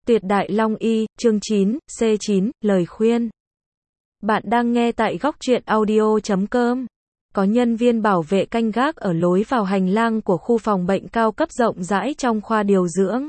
Tuyệt Đại Long Y, chương 9, C9, lời khuyên. Bạn đang nghe tại góc truyện audio.com. Có nhân viên bảo vệ canh gác ở lối vào hành lang của khu phòng bệnh cao cấp rộng rãi trong khoa điều dưỡng.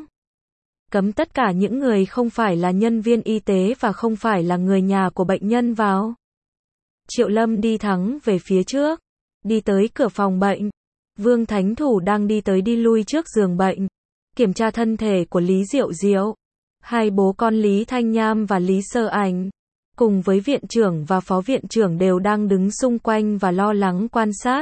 Cấm tất cả những người không phải là nhân viên y tế và không phải là người nhà của bệnh nhân vào. Triệu Lâm đi thẳng về phía trước, đi tới cửa phòng bệnh. Vương Thánh Thủ đang đi tới đi lui trước giường bệnh, kiểm tra thân thể của Lý Diệu Diệu. Hai bố con Lý Thanh Nham và Lý Sơ Ảnh, cùng với viện trưởng và phó viện trưởng đều đang đứng xung quanh và lo lắng quan sát.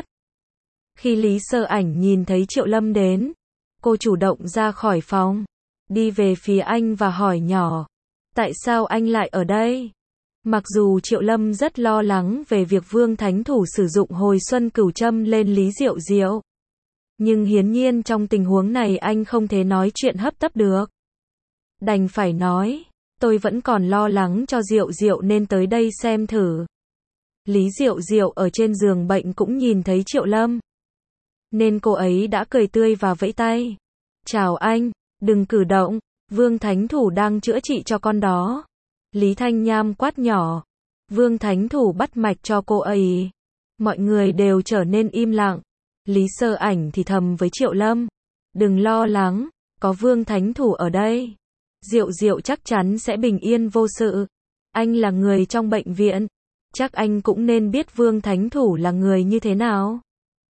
Khi Lý Sơ Ảnh nhìn thấy Triệu Lâm đến, cô chủ động ra khỏi phòng, đi về phía anh và hỏi nhỏ, tại sao anh lại ở đây? Mặc dù Triệu Lâm rất lo lắng về việc Vương Thánh Thủ sử dụng hồi xuân cửu châm lên Lý Diệu Diệu, nhưng hiển nhiên trong tình huống này anh không thể nói chuyện hấp tấp được. Đành phải nói, tôi vẫn còn lo lắng cho Diệu Diệu nên tới đây xem thử. Lý Diệu Diệu ở trên giường bệnh cũng nhìn thấy Triệu Lâm, nên cô ấy đã cười tươi và vẫy tay. Chào anh, đừng cử động, Vương Thánh Thủ đang chữa trị cho con đó. Lý Thanh Nham quát nhỏ. Vương Thánh Thủ bắt mạch cho cô ấy. Mọi người đều trở nên im lặng. Lý Sơ Ảnh thì thầm với Triệu Lâm, đừng lo lắng, có Vương Thánh Thủ ở đây. Diệu Diệu chắc chắn sẽ bình yên vô sự. Anh là người trong bệnh viện, chắc anh cũng nên biết Vương Thánh Thủ là người như thế nào.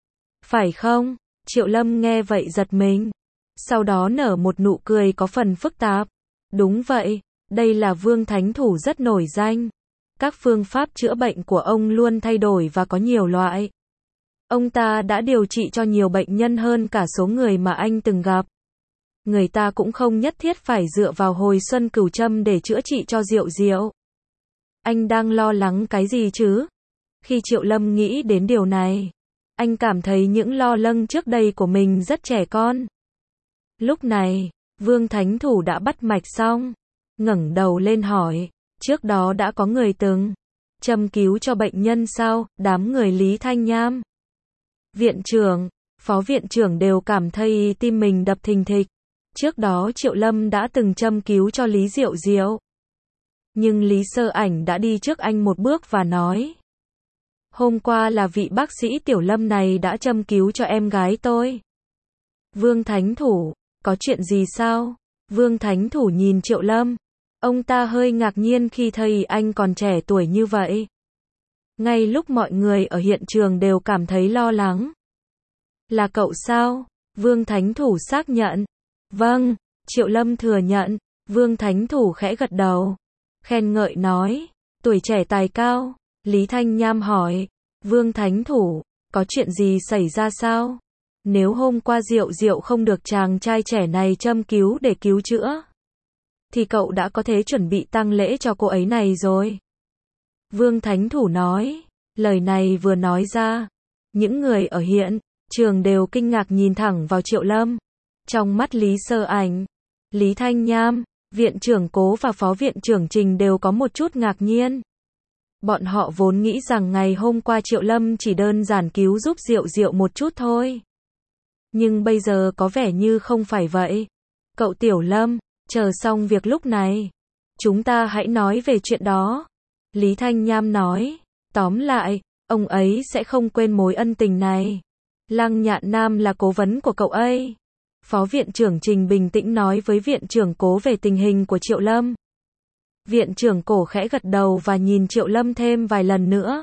Phải không? Triệu Lâm nghe vậy giật mình, sau đó nở một nụ cười có phần phức tạp. Đúng vậy, đây là Vương Thánh Thủ rất nổi danh. Các phương pháp chữa bệnh của ông luôn thay đổi và có nhiều loại. Ông ta đã điều trị cho nhiều bệnh nhân hơn cả số người mà anh từng gặp. Người ta cũng không nhất thiết phải dựa vào hồi xuân cửu châm để chữa trị cho Diệu Diệu. Anh đang lo lắng cái gì chứ? Khi Triệu Lâm nghĩ đến điều này, anh cảm thấy những lo lắng trước đây của mình rất trẻ con. Lúc này, Vương Thánh Thủ đã bắt mạch xong, ngẩng đầu lên hỏi, trước đó đã có người từng châm cứu cho bệnh nhân sao? Đám người Lý Thanh Nham, viện trưởng, phó viện trưởng đều cảm thấy tim mình đập thình thịch. Trước đó Triệu Lâm đã từng châm cứu cho Lý Diệu Diệu. Nhưng Lý Sơ Ảnh đã đi trước anh một bước và nói, hôm qua là vị bác sĩ Tiểu Lâm này đã châm cứu cho em gái tôi. Vương Thánh Thủ, có chuyện gì sao? Vương Thánh Thủ nhìn Triệu Lâm. Ông ta hơi ngạc nhiên khi thấy anh còn trẻ tuổi như vậy. Ngay lúc mọi người ở hiện trường đều cảm thấy lo lắng. Là cậu sao? Vương Thánh Thủ xác nhận. Vâng, Triệu Lâm thừa nhận. Vương Thánh Thủ khẽ gật đầu, khen ngợi nói, tuổi trẻ tài cao. Lý Thanh Nham hỏi, Vương Thánh Thủ, có chuyện gì xảy ra sao? Nếu hôm qua Diệu Diệu không được chàng trai trẻ này châm cứu để cứu chữa, thì cậu đã có thể chuẩn bị tang lễ cho cô ấy này rồi. Vương Thánh Thủ nói, lời này vừa nói ra, những người ở hiện trường đều kinh ngạc nhìn thẳng vào Triệu Lâm. Trong mắt Lý Sơ Ảnh, Lý Thanh Nham, viện trưởng Cố và phó viện trưởng Trình đều có một chút ngạc nhiên. Bọn họ vốn nghĩ rằng ngày hôm qua Triệu Lâm chỉ đơn giản cứu giúp Diệu Diệu một chút thôi. Nhưng bây giờ có vẻ như không phải vậy. Cậu Tiểu Lâm, chờ xong việc lúc này, chúng ta hãy nói về chuyện đó. Lý Thanh Nham nói, tóm lại, ông ấy sẽ không quên mối ân tình này. Lăng Nhạn Nam là cố vấn của cậu ấy. Phó viện trưởng Trình bình tĩnh nói với viện trưởng Cố về tình hình của Triệu Lâm. Viện trưởng Cổ khẽ gật đầu và nhìn Triệu Lâm thêm vài lần nữa.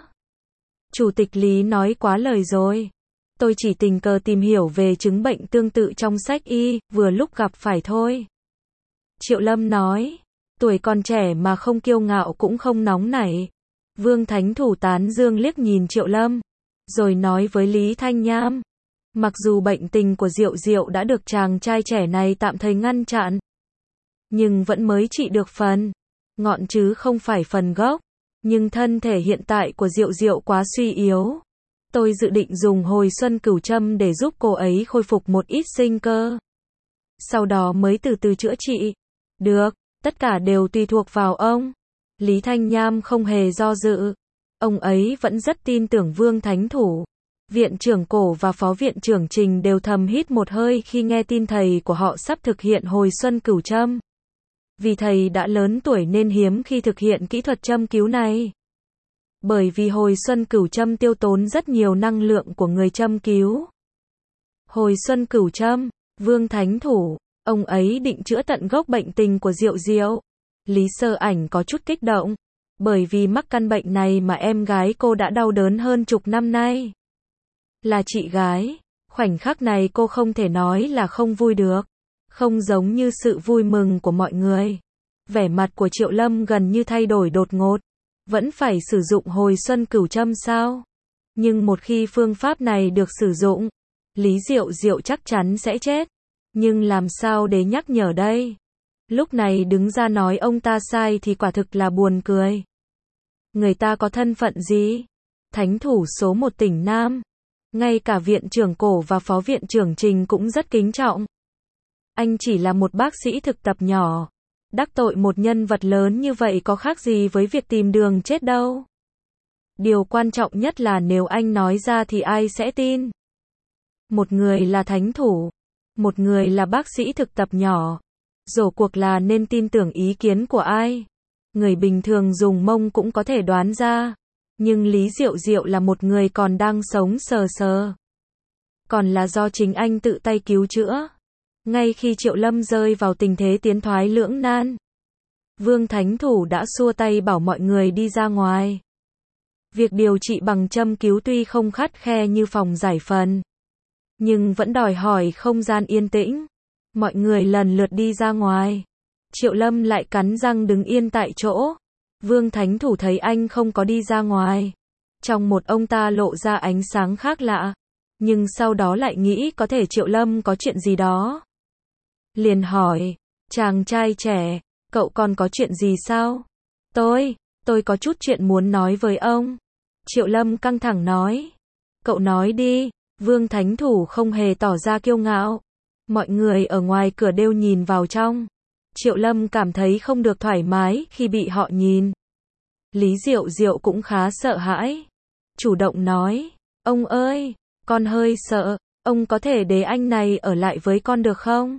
Chủ tịch Lý nói quá lời rồi. Tôi chỉ tình cờ tìm hiểu về chứng bệnh tương tự trong sách y, vừa lúc gặp phải thôi. Triệu Lâm nói, tuổi còn trẻ mà không kiêu ngạo cũng không nóng nảy. Vương Thánh Thủ tán dương liếc nhìn Triệu Lâm, rồi nói với Lý Thanh Nham, mặc dù bệnh tình của Diệu Diệu đã được chàng trai trẻ này tạm thời ngăn chặn, nhưng vẫn mới trị được phần ngọn chứ không phải phần gốc. Nhưng thân thể hiện tại của Diệu Diệu quá suy yếu. Tôi dự định dùng hồi xuân cửu châm để giúp cô ấy khôi phục một ít sinh cơ. Sau đó mới từ từ chữa trị. Được, tất cả đều tùy thuộc vào ông. Lý Thanh Nham không hề do dự. Ông ấy vẫn rất tin tưởng Vương Thánh Thủ. Viện trưởng Cổ và phó viện trưởng Trình đều thầm hít một hơi khi nghe tin thầy của họ sắp thực hiện hồi xuân cửu châm. Vì thầy đã lớn tuổi nên hiếm khi thực hiện kỹ thuật châm cứu này. Bởi vì hồi xuân cửu châm tiêu tốn rất nhiều năng lượng của người châm cứu. Hồi xuân cửu châm, Vương Thánh Thủ, ông ấy định chữa tận gốc bệnh tình của Diệu Diệu. Lý Sơ Ảnh có chút kích động. Bởi vì mắc căn bệnh này mà em gái cô đã đau đớn hơn chục năm nay. Là chị gái, khoảnh khắc này cô không thể nói là không vui được. Không giống như sự vui mừng của mọi người. Vẻ mặt của Triệu Lâm gần như thay đổi đột ngột. Vẫn phải sử dụng hồi xuân cửu châm sao? Nhưng một khi phương pháp này được sử dụng, Lý Diệu Diệu chắc chắn sẽ chết. Nhưng làm sao để nhắc nhở đây? Lúc này đứng ra nói ông ta sai thì quả thực là buồn cười. Người ta có thân phận gì? Thánh thủ số 1 tỉnh Nam. Ngay cả viện trưởng Cổ và phó viện trưởng Trình cũng rất kính trọng. Anh chỉ là một bác sĩ thực tập nhỏ. Đắc tội một nhân vật lớn như vậy có khác gì với việc tìm đường chết đâu. Điều quan trọng nhất là nếu anh nói ra thì ai sẽ tin. Một người là thánh thủ, một người là bác sĩ thực tập nhỏ. Rốt cuộc là nên tin tưởng ý kiến của ai? Người bình thường dùng mông cũng có thể đoán ra. Nhưng Lý Diệu Diệu là một người còn đang sống sờ sờ. Còn là do chính anh tự tay cứu chữa. Ngay khi Triệu Lâm rơi vào tình thế tiến thoái lưỡng nan, Vương Thánh Thủ đã xua tay bảo mọi người đi ra ngoài. Việc điều trị bằng châm cứu tuy không khắt khe như phòng giải phẫu, nhưng vẫn đòi hỏi không gian yên tĩnh. Mọi người lần lượt đi ra ngoài. Triệu Lâm lại cắn răng đứng yên tại chỗ. Vương Thánh Thủ thấy anh không có đi ra ngoài. Trong một ông ta lộ ra ánh sáng khác lạ. Nhưng sau đó lại nghĩ có thể Triệu Lâm có chuyện gì đó. Liền hỏi, chàng trai trẻ, cậu còn có chuyện gì sao? Tôi có chút chuyện muốn nói với ông. Triệu Lâm căng thẳng nói. Cậu nói đi. Vương Thánh Thủ không hề tỏ ra kiêu ngạo. Mọi người ở ngoài cửa đều nhìn vào trong. Triệu Lâm cảm thấy không được thoải mái khi bị họ nhìn. Lý Diệu Diệu cũng khá sợ hãi. Chủ động nói, ông ơi, con hơi sợ, ông có thể để anh này ở lại với con được không?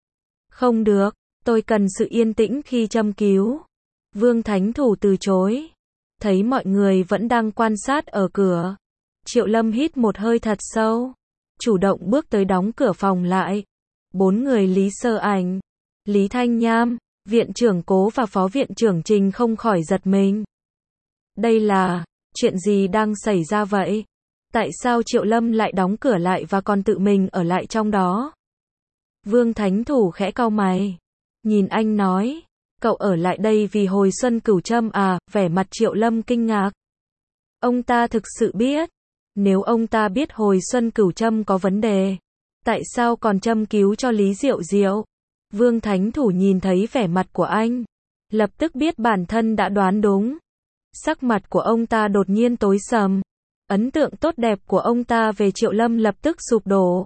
Không được, tôi cần sự yên tĩnh khi châm cứu. Vương Thánh Thủ từ chối. Thấy mọi người vẫn đang quan sát ở cửa. Triệu Lâm hít một hơi thật sâu. Chủ động bước tới đóng cửa phòng lại. 4 người Lý Sơ Ảnh, Lý Thanh Nham, viện trưởng Cố và phó viện trưởng Trình không khỏi giật mình. Đây là, chuyện gì đang xảy ra vậy? Tại sao Triệu Lâm lại đóng cửa lại và còn tự mình ở lại trong đó? Vương Thánh Thủ khẽ cau mày. Nhìn anh nói, cậu ở lại đây vì hồi xuân cửu châm à? Vẻ mặt Triệu Lâm kinh ngạc. Ông ta thực sự biết. Nếu ông ta biết hồi xuân cửu châm có vấn đề, tại sao còn châm cứu cho Lý Diệu Diệu? Vương Thánh Thủ nhìn thấy vẻ mặt của anh, lập tức biết bản thân đã đoán đúng. Sắc mặt của ông ta đột nhiên tối sầm. Ấn tượng tốt đẹp của ông ta về Triệu Lâm lập tức sụp đổ.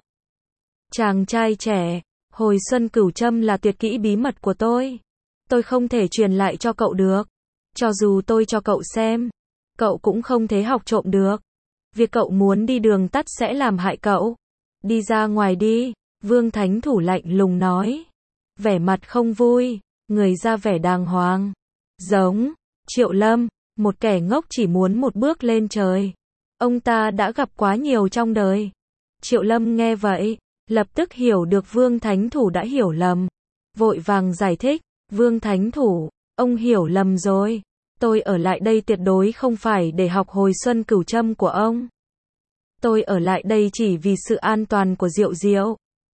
Chàng trai trẻ, hồi xuân cửu châm là tuyệt kỹ bí mật của tôi. Tôi không thể truyền lại cho cậu được. Cho dù tôi cho cậu xem, cậu cũng không thể học trộm được. Việc cậu muốn đi đường tắt sẽ làm hại cậu. Đi ra ngoài đi, Vương Thánh Thủ lạnh lùng nói. Vẻ mặt không vui, người ra vẻ đàng hoàng. Giống, Triệu Lâm, một kẻ ngốc chỉ muốn một bước lên trời. Ông ta đã gặp quá nhiều trong đời. Triệu Lâm nghe vậy, lập tức hiểu được Vương Thánh Thủ đã hiểu lầm. Vội vàng giải thích, Vương Thánh Thủ, ông hiểu lầm rồi. Tôi ở lại đây tuyệt đối không phải để học hồi xuân cửu châm của ông. Tôi ở lại đây chỉ vì sự an toàn của Diệu Diệu.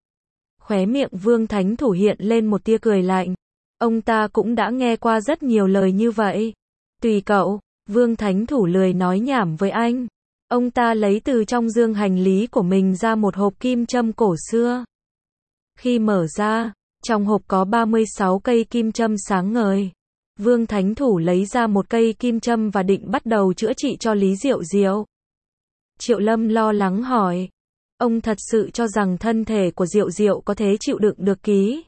Khóe miệng Vương Thánh Thủ hiện lên một tia cười lạnh. Ông ta cũng đã nghe qua rất nhiều lời như vậy. Tùy cậu, Vương Thánh Thủ lười nói nhảm với anh. Ông ta lấy từ trong dương hành lý của mình ra một hộp kim châm cổ xưa. Khi mở ra, trong hộp có 36 cây kim châm sáng ngời. Vương Thánh Thủ lấy ra một cây kim châm và định bắt đầu chữa trị cho Lý Diệu Diệu. Triệu Lâm lo lắng hỏi. Ông thật sự cho rằng thân thể của Diệu Diệu có thể chịu đựng được ký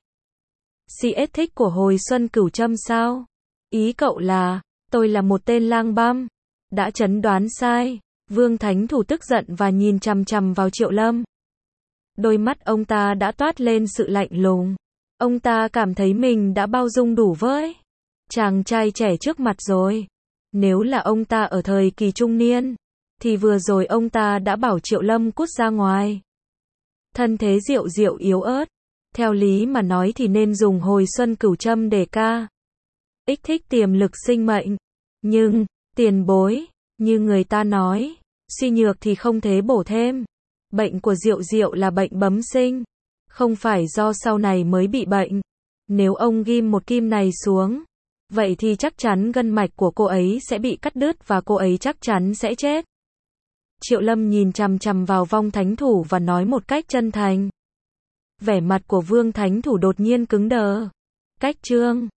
CS thích của hồi xuân cửu châm sao? Ý cậu là, tôi là một tên lang băm. Đã chẩn đoán sai. Vương Thánh Thủ tức giận và nhìn chằm chằm vào Triệu Lâm. Đôi mắt ông ta đã toát lên sự lạnh lùng. Ông ta cảm thấy mình đã bao dung đủ với chàng trai trẻ trước mặt rồi. Nếu là ông ta ở thời kỳ trung niên, thì vừa rồi ông ta đã bảo Triệu Lâm cút ra ngoài. Thân thế Diệu Diệu yếu ớt, theo lý mà nói thì nên dùng hồi xuân cửu châm để ca kích thích tiềm lực sinh mệnh. Nhưng, tiền bối, như người ta nói, suy nhược thì không thế bổ thêm. Bệnh của Diệu Diệu là bệnh bẩm sinh, không phải do sau này mới bị bệnh. Nếu ông ghim một kim này xuống, vậy thì chắc chắn gân mạch của cô ấy sẽ bị cắt đứt và cô ấy chắc chắn sẽ chết. Triệu Lâm nhìn chằm chằm vào Vong Thánh Thủ và nói một cách chân thành. Vẻ mặt của Vương Thánh Thủ đột nhiên cứng đờ. Cách Trương